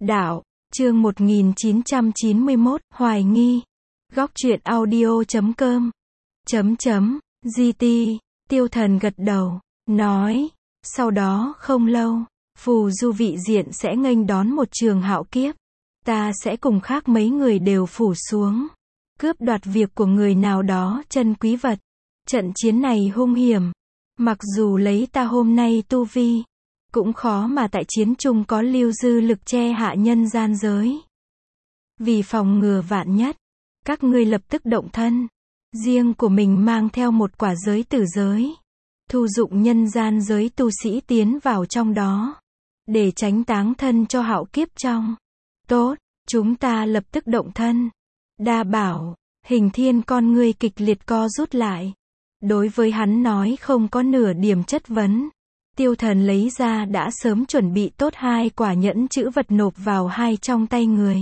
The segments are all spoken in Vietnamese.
Đạo, chương 1991, hoài nghi. Góc truyện audio.com. GT, Tiêu Thần gật đầu, nói, sau đó không lâu, phù du vị diện sẽ nghênh đón một trường hạo kiếp. Ta sẽ cùng khác mấy người đều phủ xuống, cướp đoạt việc của người nào đó chân quý vật. Trận chiến này hung hiểm. Mặc dù lấy ta hôm nay tu vi, cũng khó mà tại chiến chung có lưu dư lực che hạ nhân gian giới. Vì phòng ngừa vạn nhất, các ngươi lập tức động thân. Riêng của mình mang theo một quả giới tử giới. Thu dụng nhân gian giới tu sĩ tiến vào trong đó. Để tránh táng thân cho hạo kiếp trong. Tốt, chúng ta lập tức động thân. Đa bảo, Hình Thiên con ngươi kịch liệt co rút lại. Đối với hắn nói không có nửa điểm chất vấn. Tiêu Thần lấy ra đã sớm chuẩn bị tốt 2 quả nhẫn chữ vật nộp vào hai trong tay người.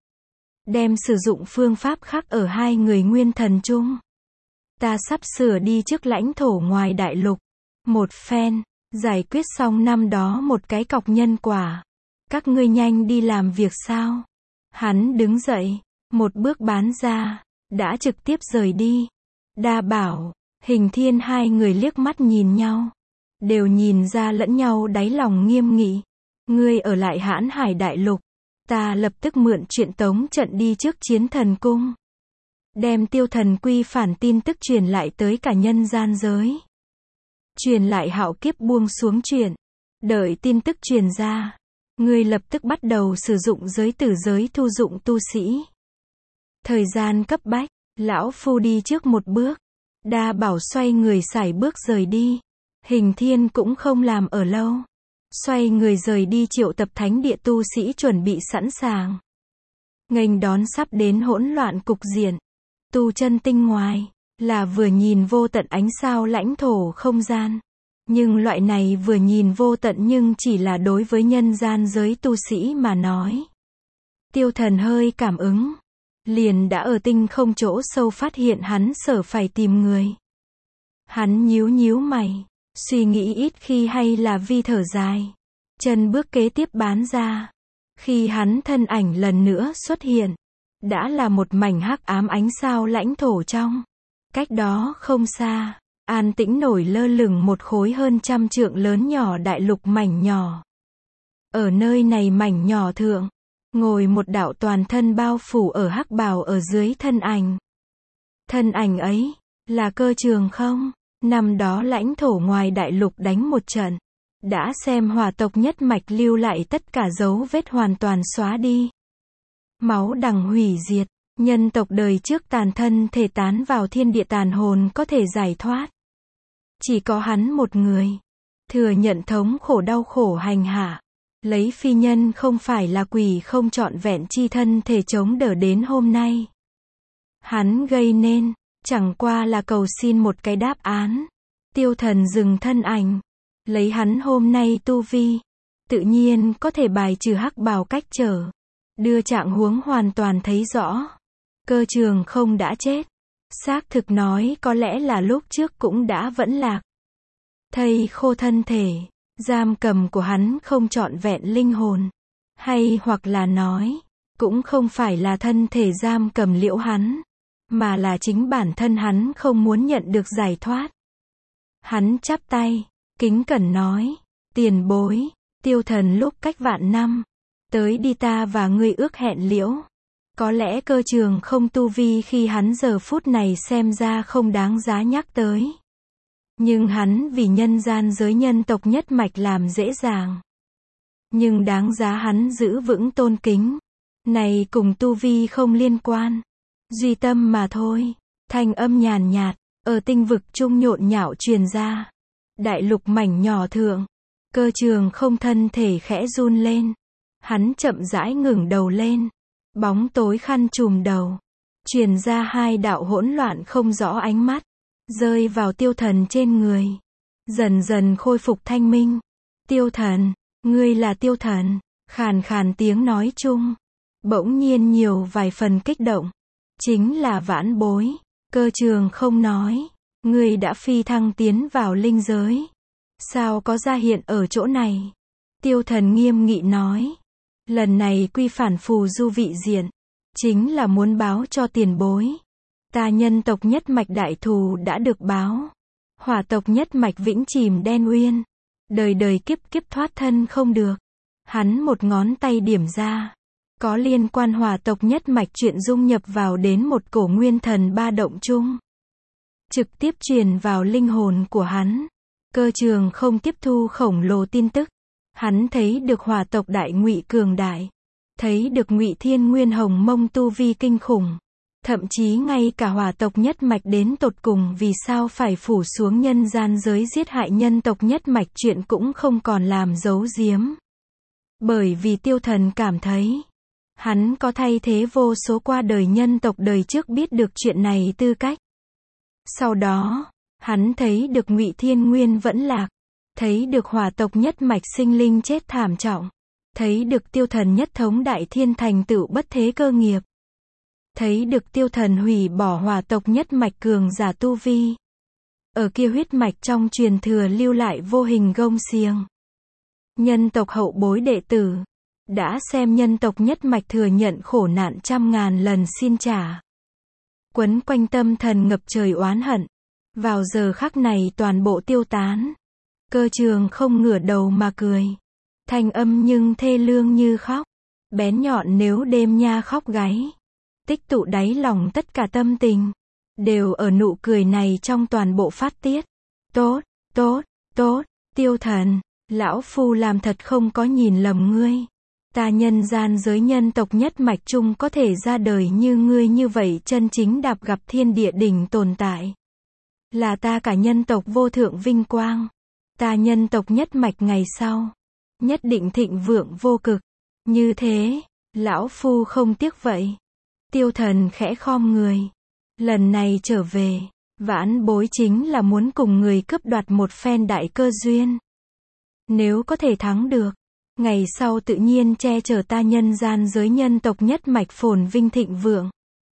Đem sử dụng phương pháp khác ở 2 người nguyên thần chung. Ta sắp sửa đi trước lãnh thổ ngoài đại lục. Một phen, giải quyết xong năm đó một cái cọc nhân quả. Các ngươi nhanh đi làm việc sao? Hắn đứng dậy, một bước bán ra, đã trực tiếp rời đi. Đa bảo, Hình Thiên hai người liếc mắt nhìn nhau. Đều nhìn ra lẫn nhau đáy lòng nghiêm nghị. Ngươi ở lại Hãn Hải đại lục. Ta lập tức mượn chuyện tống trận đi trước Chiến Thần Cung. Đem Tiêu Thần quy phản tin tức truyền lại tới cả nhân gian giới. Truyền lại hạo kiếp buông xuống chuyện. Đợi tin tức truyền ra. Ngươi lập tức bắt đầu sử dụng giới tử giới thu dụng tu sĩ. Thời gian cấp bách, lão phu đi trước một bước. Đa bảo xoay người sải bước rời đi. Hình Thiên cũng không làm ở lâu. Xoay người rời đi triệu tập thánh địa tu sĩ chuẩn bị sẵn sàng. Nghênh đón sắp đến hỗn loạn cục diện. Tu chân tinh ngoài, là vừa nhìn vô tận ánh sao lãnh thổ không gian. Nhưng loại này vừa nhìn vô tận nhưng chỉ là đối với nhân gian giới tu sĩ mà nói. Tiêu Thần hơi cảm ứng. Liền đã ở tinh không chỗ sâu phát hiện hắn sở phải tìm người. Hắn nhíu mày. Suy nghĩ ít khi hay là vi thở dài. Chân bước kế tiếp bán ra. Khi hắn thân ảnh lần nữa xuất hiện. Đã là một mảnh hắc ám ánh sao lãnh thổ trong. Cách đó không xa. An tĩnh nổi lơ lửng một khối hơn 100 trượng lớn nhỏ đại lục mảnh nhỏ. Ở nơi này mảnh nhỏ thượng. Ngồi một đạo toàn thân bao phủ ở hắc bào ở dưới thân ảnh. Thân ảnh ấy. Là Cơ Trường không? Năm đó lãnh thổ ngoài đại lục đánh một trận. Đã xem hỏa tộc nhất mạch lưu lại tất cả dấu vết hoàn toàn xóa đi. Máu đằng hủy diệt. Nhân tộc đời trước tàn thân thể tán vào thiên địa tàn hồn có thể giải thoát. Chỉ có hắn một người. Thừa nhận thống khổ đau khổ hành hạ. Lấy phi nhân không phải là quỷ không trọn vẹn chi thân thể chống đỡ đến hôm nay. Hắn gây nên. Chẳng qua là cầu xin một cái đáp án. Tiêu Thần dừng thân ảnh. Lấy hắn hôm nay tu vi. Tự nhiên có thể bài trừ hắc bào cách trở. Đưa trạng huống hoàn toàn thấy rõ. Cơ Trường không đã chết. Xác thực nói có lẽ là lúc trước cũng đã vẫn lạc. Thây khô thân thể. Giam cầm của hắn không trọn vẹn linh hồn. Hay hoặc là nói. Cũng không phải là thân thể giam cầm liễu hắn. Mà là chính bản thân hắn không muốn nhận được giải thoát. Hắn chắp tay, kính cẩn nói, tiền bối, Tiêu Thần lúc cách vạn năm, tới đi ta và ngươi ước hẹn liễu. Có lẽ Cơ Trường không tu vi khi hắn giờ phút này xem ra không đáng giá nhắc tới. Nhưng hắn vì nhân gian giới nhân tộc nhất mạch làm dễ dàng. Nhưng đáng giá hắn giữ vững tôn kính. Này cùng tu vi không liên quan. Duy tâm mà thôi. Thanh âm nhàn nhạt, ở tinh vực trung nhộn nhạo truyền ra. Đại lục mảnh nhỏ thượng. Cơ Trường không thân thể khẽ run lên. Hắn chậm rãi ngẩng đầu lên. Bóng tối khăn trùm đầu. Truyền ra 2 đạo hỗn loạn không rõ ánh mắt. Rơi vào Tiêu Thần trên người. Dần dần khôi phục thanh minh. Tiêu Thần, ngươi là Tiêu Thần. Khàn khàn tiếng nói chung. Bỗng nhiên nhiều vài phần kích động. Chính là vãn bối. Cơ Trường không nói. Ngươi đã phi thăng tiến vào linh giới. Sao có ra hiện ở chỗ này? Tiêu Thần nghiêm nghị nói. Lần này quy phản phù du vị diện, chính là muốn báo cho tiền bối. Ta nhân tộc nhất mạch đại thù đã được báo. Hỏa tộc nhất mạch vĩnh chìm đen uyên. Đời đời kiếp kiếp thoát thân không được. Hắn một ngón tay điểm ra. Có liên quan hỏa tộc nhất mạch chuyện dung nhập vào đến một cổ nguyên thần ba động chung. Trực tiếp truyền vào linh hồn của hắn. Cơ trường không tiếp thu khổng lồ tin tức. Hắn thấy được hỏa tộc đại ngụy cường đại. Thấy được Ngụy Thiên Nguyên Hồng Mông tu vi kinh khủng. Thậm chí ngay cả hỏa tộc nhất mạch đến tột cùng vì sao phải phủ xuống nhân gian giới giết hại nhân tộc nhất mạch chuyện cũng không còn làm giấu giếm. Bởi vì Tiêu Thần cảm thấy, hắn có thay thế vô số qua đời nhân tộc đời trước biết được chuyện này tư cách. Sau đó, hắn thấy được Ngụy Thiên Nguyên vẫn lạc, thấy được hỏa tộc nhất mạch sinh linh chết thảm trọng, thấy được Tiêu Thần nhất thống đại thiên thành tựu bất thế cơ nghiệp. Thấy được Tiêu Thần hủy bỏ hỏa tộc nhất mạch cường giả tu vi. Ở kia huyết mạch trong truyền thừa lưu lại vô hình gông xiềng. Nhân tộc hậu bối đệ tử, đã xem nhân tộc nhất mạch thừa nhận khổ nạn trăm ngàn lần xin trả. Quấn quanh tâm thần ngập trời oán hận. Vào giờ khắc này toàn bộ tiêu tán. Cơ trường không ngửa đầu mà cười. Thanh âm nhưng thê lương như khóc. Bén nhọn nếu đêm nha khóc gáy. Tích tụ đáy lòng tất cả tâm tình. Đều ở nụ cười này trong toàn bộ phát tiết. Tốt, tốt, tốt, Tiêu Thần. Lão Phu làm thật không có nhìn lầm ngươi. Ta nhân gian giới nhân tộc nhất mạch chung có thể ra đời như ngươi như vậy chân chính đạp gặp thiên địa đỉnh tồn tại. Là ta cả nhân tộc vô thượng vinh quang. Ta nhân tộc nhất mạch ngày sau. Nhất định thịnh vượng vô cực. Như thế, Lão Phu không tiếc vậy. Tiêu Thần khẽ khom người. Lần này trở về, vãn bối chính là muốn cùng người cướp đoạt một phen đại cơ duyên. Nếu có thể thắng được, ngày sau tự nhiên che chở ta nhân gian giới nhân tộc nhất mạch phồn vinh thịnh vượng.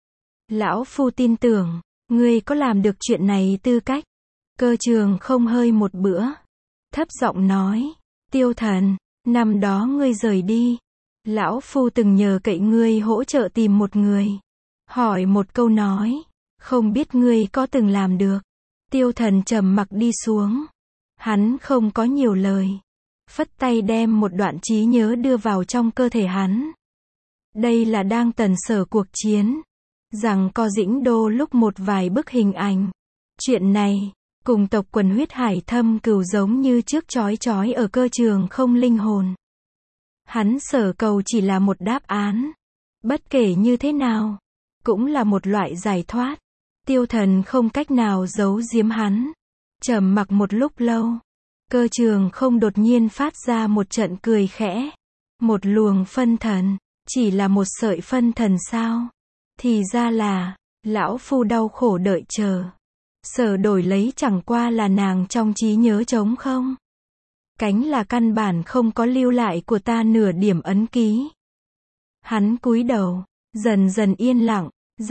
Lão Phu tin tưởng, ngươi có làm được chuyện này tư cách. Cơ trường không hơi một bữa. Thấp giọng nói, Tiêu Thần, năm đó ngươi rời đi. Lão Phu từng nhờ cậy ngươi hỗ trợ tìm một người. Hỏi một câu nói, không biết ngươi có từng làm được. Tiêu Thần trầm mặc đi xuống. Hắn không có nhiều lời. Phất tay đem một đoạn trí nhớ đưa vào trong cơ thể hắn. Đây là đang tần sở cuộc chiến. Rằng có Dĩnh Đô lúc một vài bức hình ảnh. Chuyện này, cùng tộc quần huyết hải thâm cừu giống như trước chói chói ở cơ trường không linh hồn. Hắn sở cầu chỉ là một đáp án. Bất kể như thế nào, cũng là một loại giải thoát. Tiêu Thần không cách nào giấu giếm hắn. Trầm mặc một lúc lâu. Cơ trường không đột nhiên phát ra một trận cười khẽ. Một luồng phân thần. Chỉ là một sợi phân thần sao? Thì ra là, Lão Phu đau khổ đợi chờ. Sở đổi lấy chẳng qua là nàng trong trí nhớ trống không. Cánh là căn bản không có lưu lại của ta nửa điểm ấn ký. Hắn cúi đầu, dần dần yên lặng,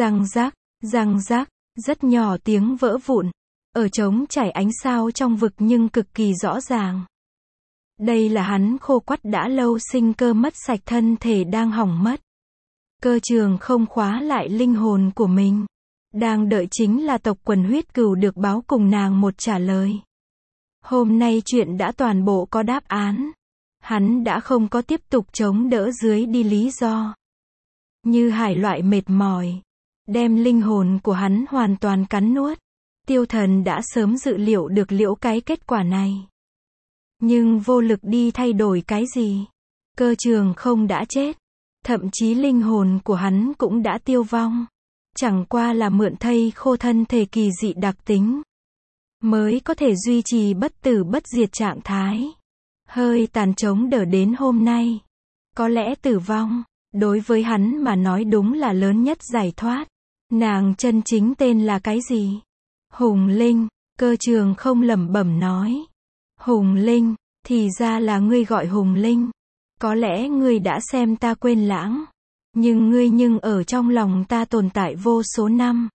răng rác, rất nhỏ tiếng vỡ vụn. Ở trống chảy ánh sao trong vực nhưng cực kỳ rõ ràng. Đây là hắn khô quắt đã lâu sinh cơ mất sạch thân thể đang hỏng mất. Cơ trường không khóa lại linh hồn của mình. Đang đợi chính là tộc quần huyết cừu được báo cùng nàng một trả lời. Hôm nay chuyện đã toàn bộ có đáp án. Hắn đã không có tiếp tục chống đỡ dưới đi lý do. Như hải loại mệt mỏi. Đem linh hồn của hắn hoàn toàn cắn nuốt. Tiêu Thần đã sớm dự liệu được liễu cái kết quả này. Nhưng vô lực đi thay đổi cái gì. Cơ trường không đã chết. Thậm chí linh hồn của hắn cũng đã tiêu vong. Chẳng qua là mượn thây khô thân thể kỳ dị đặc tính. Mới có thể duy trì bất tử bất diệt trạng thái. Hơi tàn chống đỡ đến hôm nay. Có lẽ tử vong, đối với hắn mà nói đúng là lớn nhất giải thoát. Nàng chân chính tên là cái gì? Hùng Linh, cơ trường không lẩm bẩm nói. Hùng Linh, thì ra là ngươi gọi Hùng Linh. Có lẽ ngươi đã xem ta quên lãng. Nhưng ở trong lòng ta tồn tại vô số năm.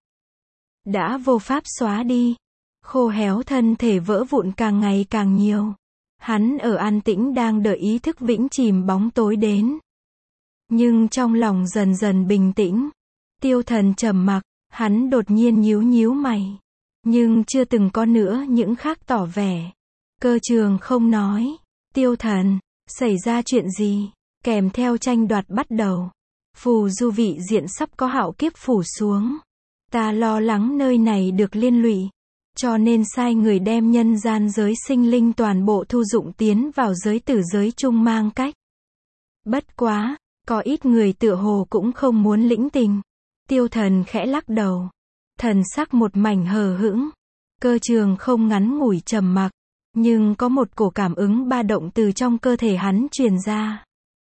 Đã vô pháp xóa đi. Khô héo thân thể vỡ vụn càng ngày càng nhiều. Hắn ở an tĩnh đang đợi ý thức vĩnh chìm bóng tối đến. Nhưng trong lòng dần dần bình tĩnh. Tiêu Thần trầm mặc, hắn đột nhiên nhíu nhíu mày. Nhưng chưa từng có nữa những khác tỏ vẻ. Cơ Trường không nói. Tiêu Thần, xảy ra chuyện gì? Kèm theo tranh đoạt bắt đầu. Phù du vị diện sắp có hạo kiếp phủ xuống. Ta lo lắng nơi này được liên lụy. Cho nên sai người đem nhân gian giới sinh linh toàn bộ thu dụng tiến vào giới tử giới chung mang cách. Bất quá, có ít người tựa hồ cũng không muốn lĩnh tình. Tiêu Thần khẽ lắc đầu. Thần sắc một mảnh hờ hững. Cơ Trường không ngắn ngủi trầm mặc. Nhưng có một cổ cảm ứng ba động từ trong cơ thể hắn truyền ra.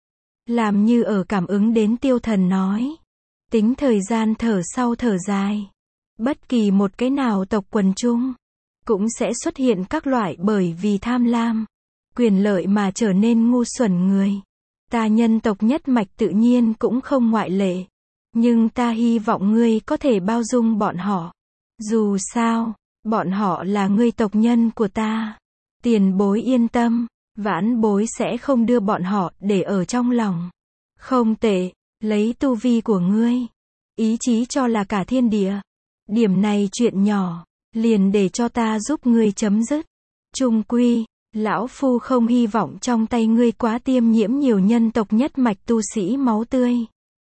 Làm như ở cảm ứng đến Tiêu Thần nói. Tính thời gian thở sau thở dài. Bất kỳ một cái nào tộc quần chung, cũng sẽ xuất hiện các loại bởi vì tham lam, quyền lợi mà trở nên ngu xuẩn người. Ta nhân tộc nhất mạch tự nhiên cũng không ngoại lệ. Nhưng ta hy vọng ngươi có thể bao dung bọn họ. Dù sao, bọn họ là ngươi tộc nhân của ta. Tiền bối yên tâm, vãn bối sẽ không đưa bọn họ để ở trong lòng. Không tệ, lấy tu vi của ngươi, ý chí cho là cả thiên địa. Điểm này chuyện nhỏ, liền để cho ta giúp ngươi chấm dứt. Chung quy, lão phu không hy vọng trong tay ngươi quá tiêm nhiễm nhiều nhân tộc nhất mạch tu sĩ máu tươi.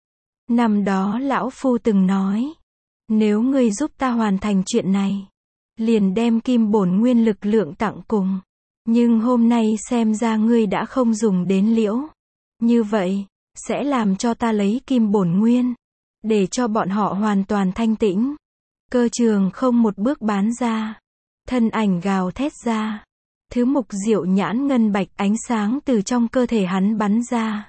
Năm đó lão phu từng nói, nếu ngươi giúp ta hoàn thành chuyện này, liền đem kim bổn nguyên lực lượng tặng cùng. Nhưng hôm nay xem ra ngươi đã không dùng đến liễu. Như vậy, sẽ làm cho ta lấy kim bổn nguyên, để cho bọn họ hoàn toàn thanh tĩnh. Cơ Trường không một bước bán ra. Thân ảnh gào thét ra. Thứ mục diệu nhãn ngân bạch ánh sáng từ trong cơ thể hắn bắn ra.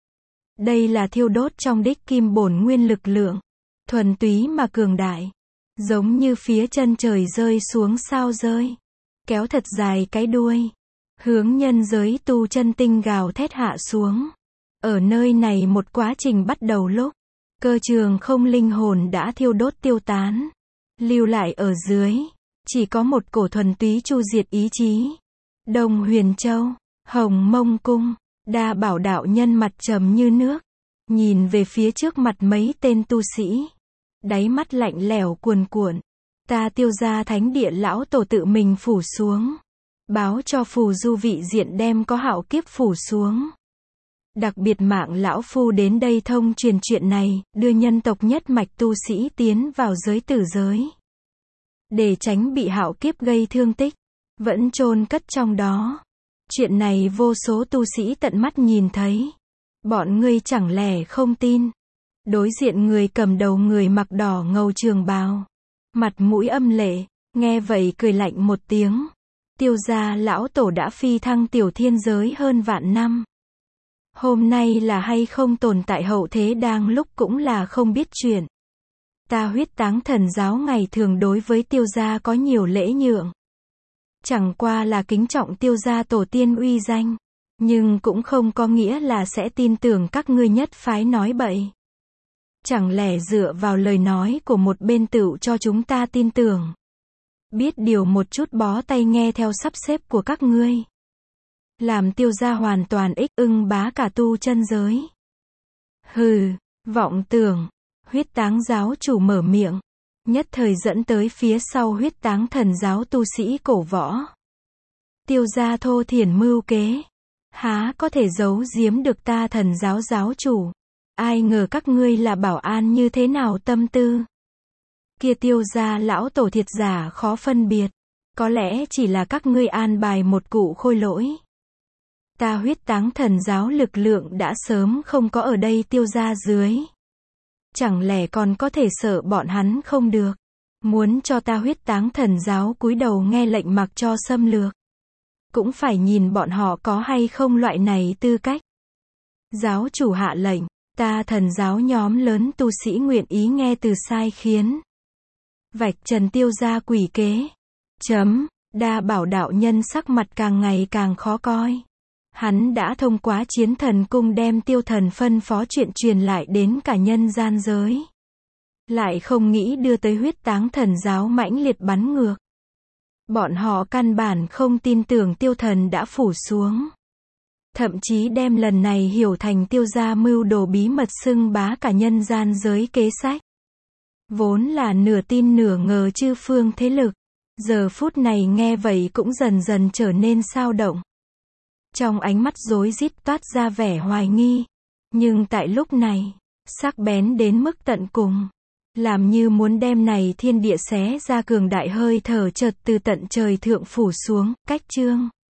Đây là thiêu đốt trong đích kim bổn nguyên lực lượng. Thuần túy mà cường đại. Giống như phía chân trời rơi xuống sao rơi. Kéo thật dài cái đuôi. Hướng nhân giới tu chân tinh gào thét hạ xuống. Ở nơi này một quá trình bắt đầu lúc. Cơ Trường không linh hồn đã thiêu đốt tiêu tán. Lưu lại ở dưới. Chỉ có một cổ thuần túy chu diệt ý chí. Đông Huyền Châu, Hồng Mông Cung, Đa Bảo đạo nhân mặt trầm như nước. Nhìn về phía trước mặt mấy tên tu sĩ. Đáy mắt lạnh lẽo cuồn cuộn. Ta Tiêu gia thánh địa lão tổ tự mình phủ xuống. Báo cho phù du vị diện đem có hạo kiếp phủ xuống. Đặc biệt mạng lão phu đến đây thông truyền chuyện này, đưa nhân tộc nhất mạch tu sĩ tiến vào giới tử giới. Để tránh bị hạo kiếp gây thương tích, vẫn chôn cất trong đó. Chuyện này vô số tu sĩ tận mắt nhìn thấy. Bọn ngươi chẳng lẽ không tin? Đối diện người cầm đầu người mặc đỏ ngầu trường bào. Mặt mũi âm lệ, nghe vậy cười lạnh một tiếng. Tiêu gia lão tổ đã phi thăng tiểu thiên giới hơn vạn năm. Hôm nay là hay không tồn tại hậu thế đang lúc cũng là không biết chuyện. Ta Huyết Táng Thần giáo ngày thường đối với Tiêu gia có nhiều lễ nhượng. Chẳng qua là kính trọng Tiêu gia tổ tiên uy danh. Nhưng cũng không có nghĩa là sẽ tin tưởng các ngươi nhất phái nói bậy. Chẳng lẽ dựa vào lời nói của một bên tựu cho chúng ta tin tưởng. Biết điều một chút bó tay nghe theo sắp xếp của các ngươi. Làm Tiêu gia hoàn toàn ưng bá cả tu chân giới. Hừ, vọng tưởng. Huyết Táng giáo chủ mở miệng. Nhất thời dẫn tới phía sau Huyết Táng Thần giáo tu sĩ cổ võ. Tiêu gia thô thiển mưu kế. Há có thể giấu giếm được ta Thần giáo giáo chủ. Ai ngờ các ngươi là bảo an như thế nào tâm tư. Kia Tiêu gia lão tổ thiệt giả khó phân biệt. Có lẽ chỉ là các ngươi an bài một cụ khôi lỗi. Ta Huyết Táng Thần giáo lực lượng đã sớm không có ở đây Tiêu gia dưới. Chẳng lẽ còn có thể sợ bọn hắn không được. Muốn cho ta Huyết Táng Thần giáo cúi đầu nghe lệnh mặc cho xâm lược. Cũng phải nhìn bọn họ có hay không loại này tư cách. Giáo chủ hạ lệnh, ta Thần giáo nhóm lớn tu sĩ nguyện ý nghe từ sai khiến. Vạch trần Tiêu gia quỷ kế. Đa Bảo đạo nhân sắc mặt càng ngày càng khó coi. Hắn đã thông qua Chiến Thần cung đem Tiêu Thần phân phó chuyện truyền lại đến cả nhân gian giới. Lại không nghĩ đưa tới Huyết Táng Thần giáo mãnh liệt bắn ngược. Bọn họ căn bản không tin tưởng Tiêu Thần đã phủ xuống. thậm chí đem lần này hiểu thành Tiêu gia mưu đồ bí mật xưng bá cả nhân gian giới kế sách. Vốn là nửa tin nửa ngờ chư phương thế lực, giờ phút này nghe vậy cũng dần dần trở nên xao động. Trong ánh mắt rối rít toát ra vẻ hoài nghi, nhưng tại lúc này, sắc bén đến mức tận cùng, làm như muốn đem này thiên địa xé ra cường đại hơi thở chợt từ tận trời thượng phủ xuống, cách Trương